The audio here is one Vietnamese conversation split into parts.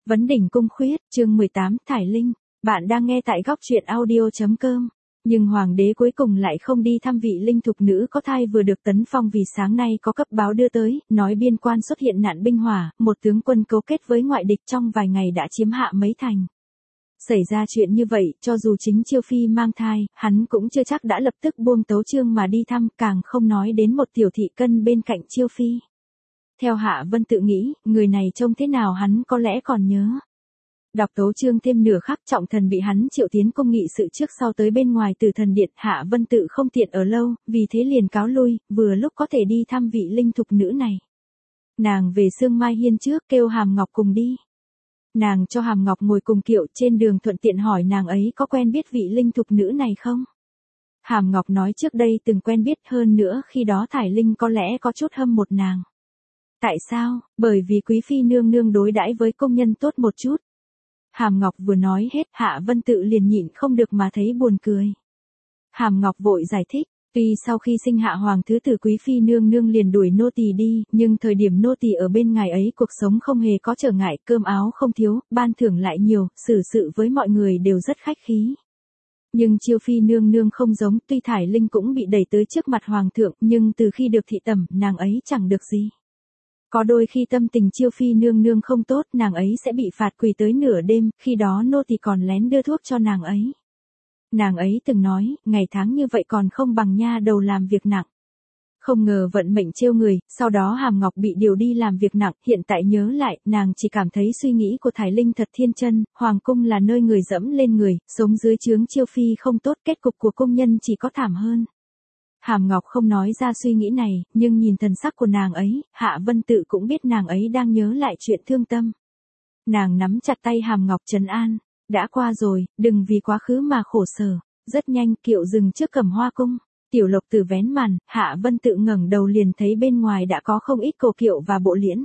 Vấn đỉnh cung khuyết, chương 18, Thải Linh. Bạn đang nghe tại góc truyện audio.com. Nhưng hoàng đế cuối cùng lại không đi thăm vị linh thục nữ có thai vừa được tấn phong vì sáng nay có cấp báo đưa tới, nói biên quan xuất hiện nạn binh hỏa, một tướng quân cấu kết với ngoại địch trong vài ngày đã chiếm hạ mấy thành. Xảy ra chuyện như vậy, cho dù chính Chiêu Phi mang thai, hắn cũng chưa chắc đã lập tức buông tấu chương mà đi thăm, càng không nói đến một tiểu thị cân bên cạnh Chiêu Phi. Theo Hạ Vân tự nghĩ, người này trông thế nào hắn có lẽ còn nhớ. Đọc tấu chương thêm nửa khắc, Trọng Thần bị hắn triệu tiến cung nghị sự trước sau tới bên ngoài Từ Thần Điện, Hạ Vân tự không tiện ở lâu, vì thế liền cáo lui, vừa lúc có thể đi thăm vị linh thục nữ này. Nàng về Sương Mai Hiên trước, kêu Hàm Ngọc cùng đi. Nàng cho Hàm Ngọc ngồi cùng kiệu, trên đường thuận tiện hỏi nàng ấy có quen biết vị linh thục nữ này không. Hàm Ngọc nói trước đây từng quen biết, hơn nữa khi đó Thải Linh có lẽ có chút hâm một nàng. Tại sao? Bởi vì quý phi nương nương đối đãi với công nhân tốt một chút. Hàm Ngọc vừa nói hết, Hạ Vân tự liền nhịn không được mà thấy buồn cười. Hàm Ngọc vội giải thích, tuy sau khi sinh hạ hoàng thứ tử quý phi nương nương liền đuổi nô tỳ đi, nhưng thời điểm nô tỳ ở bên ngài ấy cuộc sống không hề có trở ngại, cơm áo không thiếu, ban thưởng lại nhiều, xử sự với mọi người đều rất khách khí. Nhưng Chiêu Phi nương nương không giống, tuy Thải Linh cũng bị đẩy tới trước mặt hoàng thượng, nhưng từ khi được thị tẩm, nàng ấy chẳng được gì. Có đôi khi tâm tình Chiêu Phi nương nương không tốt, nàng ấy sẽ bị phạt quỳ tới nửa đêm, khi đó nô tỳ còn lén đưa thuốc cho nàng ấy. Nàng ấy từng nói, ngày tháng như vậy còn không bằng nha đầu làm việc nặng. Không ngờ vận mệnh trêu người, sau đó Hàm Ngọc bị điều đi làm việc nặng, hiện tại nhớ lại, nàng chỉ cảm thấy suy nghĩ của Thải Linh thật thiên chân, hoàng cung là nơi người dẫm lên người, sống dưới trướng Chiêu Phi không tốt, kết cục của công nhân chỉ có thảm hơn. Hàm Ngọc không nói ra suy nghĩ này, nhưng nhìn thần sắc của nàng ấy, Hạ Vân tự cũng biết nàng ấy đang nhớ lại chuyện thương tâm. Nàng nắm chặt tay Hàm Ngọc trấn an, đã qua rồi, đừng vì quá khứ mà khổ sở. Rất nhanh, kiệu dừng trước Cẩm Hoa cung, Tiểu Lộc Tử vén màn, Hạ Vân tự ngẩng đầu liền thấy bên ngoài đã có không ít cổ kiệu và bộ liễn.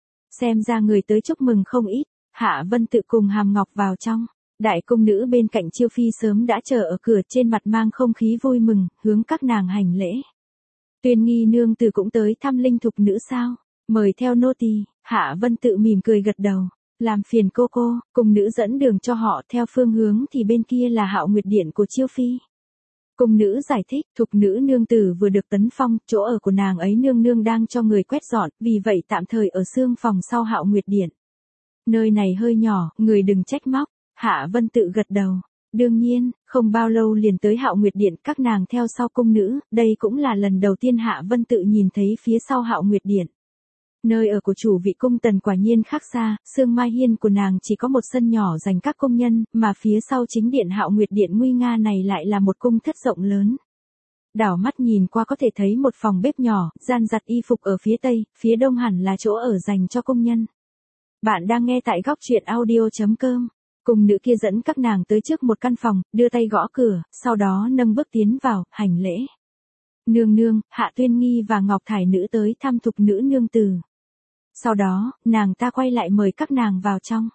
Xem ra người tới chúc mừng không ít, Hạ Vân tự cùng Hàm Ngọc vào trong. Đại cung nữ bên cạnh Chiêu Phi sớm đã chờ ở cửa, trên mặt mang không khí vui mừng, hướng các nàng hành lễ. Tuyên Nghi nương tử cũng tới thăm linh thục nữ sao? Mời theo nô tỳ. Hạ Vân tự mỉm cười gật đầu. Làm phiền cô, cung nữ dẫn đường cho họ, theo phương hướng thì bên kia là Hạo Nguyệt Điện của Chiêu Phi. Cung nữ giải thích, thục nữ nương tử vừa được tấn phong, chỗ ở của nàng ấy nương nương đang cho người quét dọn, vì vậy tạm thời ở xương phòng sau Hạo Nguyệt Điện. Nơi này hơi nhỏ, người đừng trách móc. Hạ Vân tự gật đầu. Đương nhiên, không bao lâu liền tới Hạo Nguyệt Điện, các nàng theo sau cung nữ, đây cũng là lần đầu tiên Hạ Vân tự nhìn thấy phía sau Hạo Nguyệt Điện. Nơi ở của chủ vị cung tần quả nhiên khác xa, Sương Mai Hiên của nàng chỉ có một sân nhỏ dành các công nhân, mà phía sau chính điện Hạo Nguyệt Điện nguy nga này lại là một cung thất rộng lớn. Đảo mắt nhìn qua có thể thấy một phòng bếp nhỏ, gian giặt y phục ở phía tây, phía đông hẳn là chỗ ở dành cho công nhân. Bạn đang nghe tại góc truyện audio.com. Cung nữ kia dẫn các nàng tới trước một căn phòng, đưa tay gõ cửa, sau đó nâng bước tiến vào, hành lễ. Nương nương, Hạ Tuyên Nghi và Ngọc Thải nữ tới thăm thục nữ nương tử. Sau đó, nàng ta quay lại mời các nàng vào trong.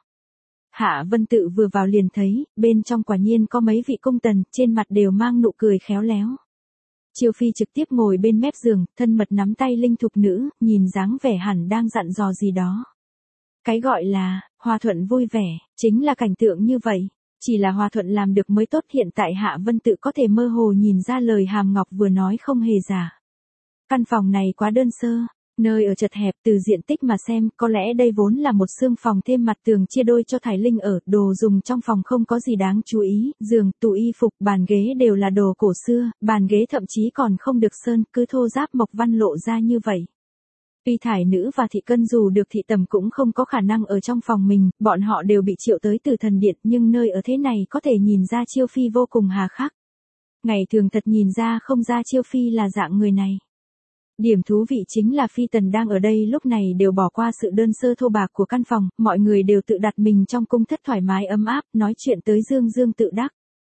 Hạ Vân tự vừa vào liền thấy, bên trong quả nhiên có mấy vị cung tần, trên mặt đều mang nụ cười khéo léo. Chiêu Phi trực tiếp ngồi bên mép giường, thân mật nắm tay linh thục nữ, nhìn dáng vẻ hẳn đang dặn dò gì đó. Cái gọi là hòa thuận vui vẻ, chính là cảnh tượng như vậy. Chỉ là hòa thuận làm được mới tốt, hiện tại Hạ Vân tự có thể mơ hồ nhìn ra lời Hàm Ngọc vừa nói không hề giả. Căn phòng này quá đơn sơ, nơi ở chật hẹp, từ diện tích mà xem, có lẽ đây vốn là một xương phòng thêm mặt tường chia đôi cho Thải Linh ở, đồ dùng trong phòng không có gì đáng chú ý, giường, tủ y phục, bàn ghế đều là đồ cổ xưa, bàn ghế thậm chí còn không được sơn, cứ thô ráp mộc văn lộ ra như vậy. Tuy Thải nữ và thị cân dù được thị tầm cũng không có khả năng ở trong phòng mình, bọn họ đều bị triệu tới Từ Thần Điện, nhưng nơi ở thế này có thể nhìn ra Chiêu Phi vô cùng hà khắc. Ngày thường thật nhìn ra không ra Chiêu Phi là dạng người này. Điểm thú vị chính là phi tần đang ở đây lúc này đều bỏ qua sự đơn sơ thô bạc của căn phòng, mọi người đều tự đặt mình trong cung thất thoải mái ấm áp, nói chuyện tới dương dương tự đắc.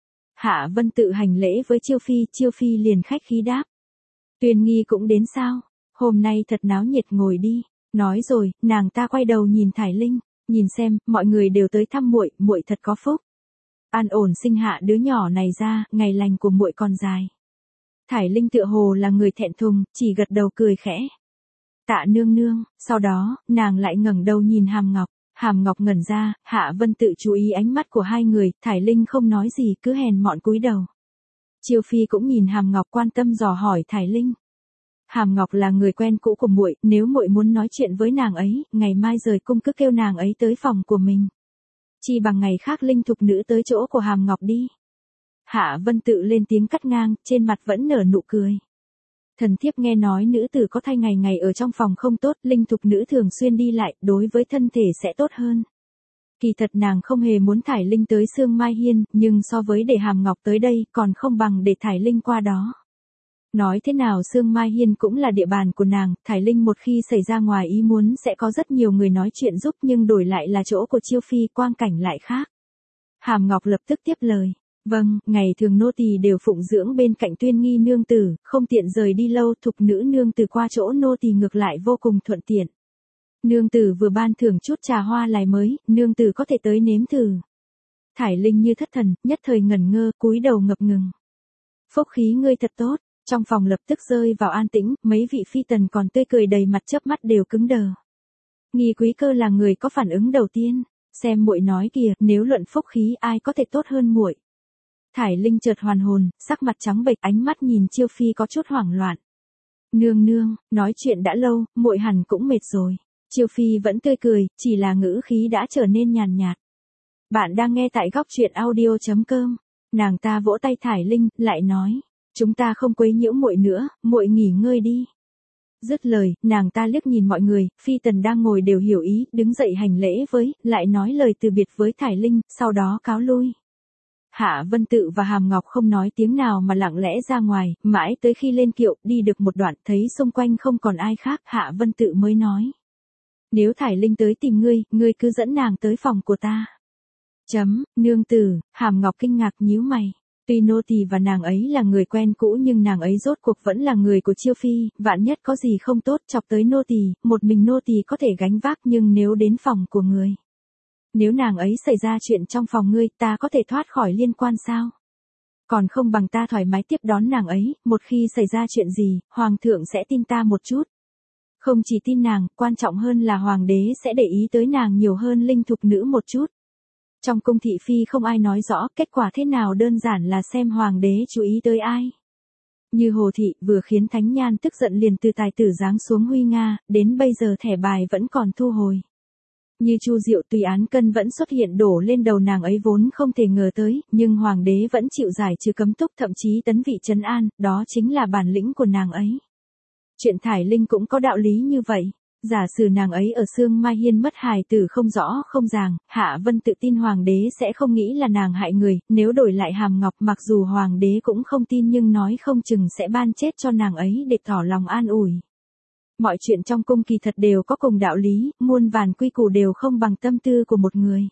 Hạ Vân tự hành lễ với Chiêu Phi liền khách khí đáp. Tuyên Nghi cũng đến sao? Hôm nay thật náo nhiệt, ngồi đi. Nói rồi, nàng ta quay đầu nhìn Thải Linh, nhìn xem, mọi người đều tới thăm muội, muội thật có phúc. An ổn sinh hạ đứa nhỏ này ra, ngày lành của muội còn dài. Thải Linh tựa hồ là người thẹn thùng, chỉ gật đầu cười khẽ. Tạ nương nương, sau đó, nàng lại ngẩng đầu nhìn Hàm Ngọc. Hàm Ngọc ngẩn ra, Hạ Vân Tự chú ý ánh mắt của hai người, Thải Linh không nói gì cứ hèn mọn cúi đầu. Chiêu Phi cũng nhìn Hàm Ngọc quan tâm dò hỏi Thải Linh. Hàm Ngọc là người quen cũ của muội, nếu muội muốn nói chuyện với nàng ấy, ngày mai rời cung cứ kêu nàng ấy tới phòng của mình. Chi bằng ngày khác linh thục nữ tới chỗ của Hàm Ngọc đi. Hạ Vân Tự lên tiếng cắt ngang, trên mặt vẫn nở nụ cười. Thần thiếp nghe nói nữ tử có thai ngày ngày ở trong phòng không tốt, linh thục nữ thường xuyên đi lại, đối với thân thể sẽ tốt hơn. Kỳ thật nàng không hề muốn Thải Linh tới Sương Mai Hiên, nhưng so với để Hàm Ngọc tới đây, còn không bằng để Thải Linh qua đó. Nói thế nào Sương Mai Hiên cũng là địa bàn của nàng, Thải Linh một khi xảy ra ngoài ý muốn sẽ có rất nhiều người nói chuyện giúp nhưng đổi lại là chỗ của Chiêu Phi, quang cảnh lại khác. Hàm Ngọc lập tức tiếp lời. Vâng, ngày thường nô tỳ đều phụng dưỡng bên cạnh Tuyên Nghi nương tử, không tiện rời đi lâu, thục nữ nương tử qua chỗ nô tỳ ngược lại vô cùng thuận tiện. Nương tử vừa ban thưởng chút trà hoa lại mới, nương tử có thể tới nếm thử. Thải Linh như thất thần, nhất thời ngẩn ngơ, cúi đầu ngập ngừng. Phúc khí ngươi thật tốt, trong phòng lập tức rơi vào an tĩnh, mấy vị phi tần còn tươi cười đầy mặt chớp mắt đều cứng đờ. Nghi Quý Cơ là người có phản ứng đầu tiên, xem muội nói kìa, nếu luận phúc khí ai có thể tốt hơn muội. Thải Linh chợt hoàn hồn, sắc mặt trắng bệch, ánh mắt nhìn Chiêu Phi có chút hoảng loạn. Nương nương, nói chuyện đã lâu, muội hẳn cũng mệt rồi. Chiêu Phi vẫn tươi cười, chỉ là ngữ khí đã trở nên nhàn nhạt. Bạn đang nghe tại góc truyện audio.com. Nàng ta vỗ tay Thải Linh, lại nói, chúng ta không quấy nhiễu muội nữa, muội nghỉ ngơi đi. Dứt lời, nàng ta liếc nhìn mọi người, phi tần đang ngồi đều hiểu ý, đứng dậy hành lễ với, lại nói lời từ biệt với Thải Linh, sau đó cáo lui. Hạ Vân Tự và Hàm Ngọc không nói tiếng nào mà lặng lẽ ra ngoài, mãi tới khi lên kiệu, đi được một đoạn, thấy xung quanh không còn ai khác, Hạ Vân Tự mới nói. Nếu Thải Linh tới tìm ngươi cứ dẫn nàng tới phòng của ta. Nương tử, Hàm Ngọc kinh ngạc nhíu mày. Tuy nô tỳ và nàng ấy là người quen cũ nhưng nàng ấy rốt cuộc vẫn là người của Chiêu Phi, vạn nhất có gì không tốt chọc tới nô tỳ, một mình nô tỳ có thể gánh vác nhưng nếu đến phòng của người. Nếu nàng ấy xảy ra chuyện trong phòng ngươi, ta có thể thoát khỏi liên quan sao? Còn không bằng ta thoải mái tiếp đón nàng ấy, một khi xảy ra chuyện gì, hoàng thượng sẽ tin ta một chút. Không chỉ tin nàng, quan trọng hơn là hoàng đế sẽ để ý tới nàng nhiều hơn linh thục nữ một chút. Trong cung thị phi không ai nói rõ, kết quả thế nào đơn giản là xem hoàng đế chú ý tới ai. Như Hồ Thị vừa khiến Thánh Nhan tức giận liền từ tài tử giáng xuống Huy Nga, đến bây giờ thẻ bài vẫn còn thu hồi. Như Chu Diệu tùy án cân vẫn xuất hiện đổ lên đầu nàng ấy vốn không thể ngờ tới, nhưng hoàng đế vẫn chịu giải trừ cấm túc thậm chí tấn vị trấn an, đó chính là bản lĩnh của nàng ấy. Chuyện Thải Linh cũng có đạo lý như vậy. Giả sử nàng ấy ở Sương Mai Hiên mất hài tử không rõ không ràng, Hạ Vân Tự tin hoàng đế sẽ không nghĩ là nàng hại người, nếu đổi lại Hàm Ngọc mặc dù hoàng đế cũng không tin nhưng nói không chừng sẽ ban chết cho nàng ấy để tỏ lòng an ủi. Mọi chuyện trong cung kỳ thật đều có cùng đạo lý, muôn vàn quy củ đều không bằng tâm tư của một người.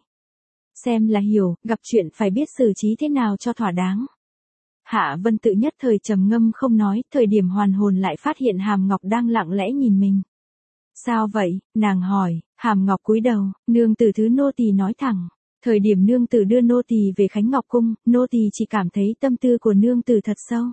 Xem là hiểu, gặp chuyện phải biết xử trí thế nào cho thỏa đáng. Hạ Vân Tự nhất thời trầm ngâm không nói, thời điểm hoàn hồn lại phát hiện Hàm Ngọc đang lặng lẽ nhìn mình. Sao vậy, nàng hỏi, Hàm Ngọc cúi đầu, nương tử thứ nô tỳ nói thẳng. Thời điểm nương tử đưa nô tỳ về Khánh Ngọc Cung, nô tỳ chỉ cảm thấy tâm tư của nương tử thật sâu.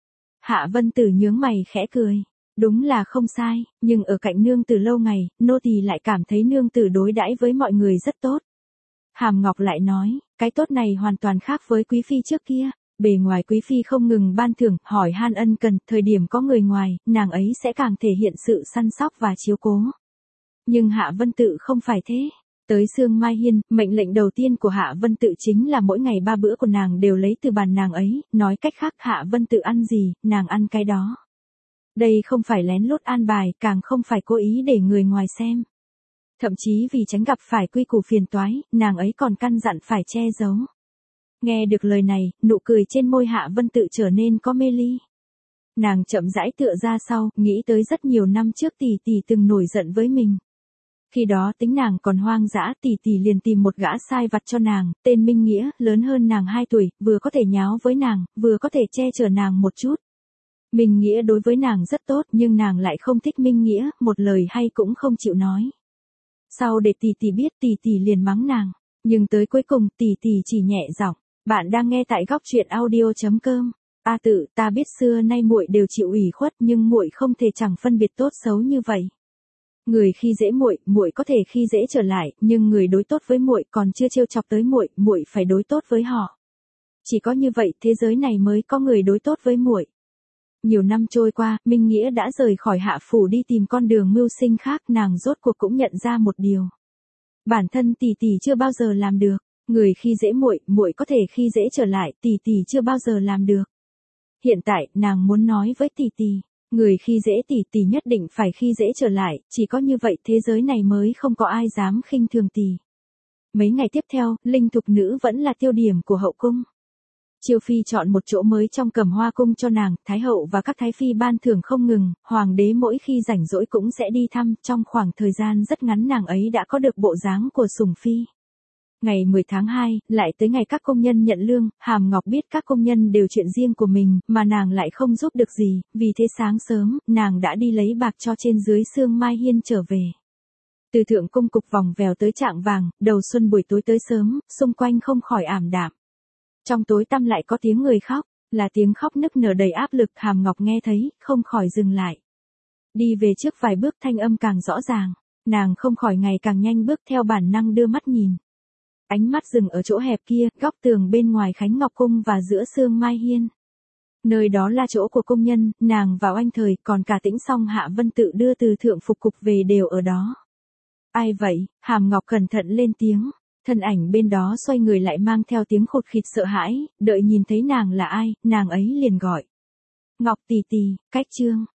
Hạ Vân Tử nhướng mày khẽ cười. Đúng là không sai, nhưng ở cạnh nương tử lâu ngày, nô tỳ lại cảm thấy nương tử đối đãi với mọi người rất tốt. Hàm Ngọc lại nói, cái tốt này hoàn toàn khác với quý phi trước kia. Bề ngoài quý phi không ngừng ban thưởng, hỏi han ân cần, thời điểm có người ngoài, nàng ấy sẽ càng thể hiện sự săn sóc và chiếu cố. Nhưng Hạ Vân Tự không phải thế. Tới Sương Mai Hiên, mệnh lệnh đầu tiên của Hạ Vân Tự chính là mỗi ngày 3 bữa của nàng đều lấy từ bàn nàng ấy, nói cách khác Hạ Vân Tự ăn gì, nàng ăn cái đó. Đây không phải lén lút an bài, càng không phải cố ý để người ngoài xem. Thậm chí vì tránh gặp phải quy củ phiền toái, nàng ấy còn căn dặn phải che giấu. Nghe được lời này, nụ cười trên môi Hạ Vân Tự trở nên có mê ly. Nàng chậm rãi tựa ra sau, nghĩ tới rất nhiều năm trước tỷ tỷ từng nổi giận với mình. Khi đó tính nàng còn hoang dã, tỷ tỷ liền tìm một gã sai vặt cho nàng, tên Minh Nghĩa, lớn hơn nàng 2 tuổi, vừa có thể nháo với nàng, vừa có thể che chở nàng một chút. Minh Nghĩa đối với nàng rất tốt, nhưng nàng lại không thích Minh Nghĩa, một lời hay cũng không chịu nói. Sau để tỷ tỷ biết, tỷ tỷ liền mắng nàng, nhưng tới cuối cùng tỷ tỷ chỉ nhẹ giọng. Bạn đang nghe tại góc truyện audio.com. A Tự, ta biết xưa nay muội đều chịu ủy khuất, nhưng muội không thể chẳng phân biệt tốt xấu như vậy. Người khi dễ muội, muội có thể khi dễ trở lại, nhưng người đối tốt với muội còn chưa trêu chọc tới muội, muội phải đối tốt với họ. Chỉ có như vậy thế giới này mới có người đối tốt với muội. Nhiều năm trôi qua, Minh Nghĩa đã rời khỏi Hạ Phủ đi tìm con đường mưu sinh khác, nàng rốt cuộc cũng nhận ra một điều. Bản thân tỷ tỷ chưa bao giờ làm được, người khi dễ muội, muội có thể khi dễ trở lại, tỷ tỷ chưa bao giờ làm được. Hiện tại, nàng muốn nói với tỷ tỷ, người khi dễ tỷ tỷ nhất định phải khi dễ trở lại, chỉ có như vậy thế giới này mới không có ai dám khinh thường tỷ. Mấy ngày tiếp theo, linh thục nữ vẫn là tiêu điểm của hậu cung. Chiêu Phi chọn một chỗ mới trong Cẩm Hoa cung cho nàng, Thái hậu và các thái phi ban thưởng không ngừng, hoàng đế mỗi khi rảnh rỗi cũng sẽ đi thăm, trong khoảng thời gian rất ngắn nàng ấy đã có được bộ dáng của sủng phi. Ngày 10 tháng 2, lại tới ngày các công nhân nhận lương, Hàm Ngọc biết các công nhân đều chuyện riêng của mình, mà nàng lại không giúp được gì, vì thế sáng sớm, nàng đã đi lấy bạc cho trên dưới Sương Mai Hiên trở về. Từ thượng cung cục vòng vèo tới trạng vàng, đầu xuân buổi tối tới sớm, xung quanh không khỏi ảm đạm. Trong tối tăm lại có tiếng người khóc, là tiếng khóc nức nở đầy áp lực, Hàm Ngọc nghe thấy, không khỏi dừng lại. Đi về trước vài bước thanh âm càng rõ ràng, nàng không khỏi ngày càng nhanh bước theo bản năng đưa mắt nhìn. Ánh mắt dừng ở chỗ hẹp kia, góc tường bên ngoài Khánh Ngọc Cung và giữa Sương Mai Hiên. Nơi đó là chỗ của công nhân, nàng và Oanh Thời, còn cả Tĩnh Song Hạ Vân Tự đưa từ thượng phục cục về đều ở đó. Ai vậy? Hàm Ngọc cẩn thận lên tiếng. Thân ảnh bên đó xoay người lại mang theo tiếng khụt khịt sợ hãi, đợi nhìn thấy nàng là ai, nàng ấy liền gọi. Ngọc tỷ tỷ, Cách Trương.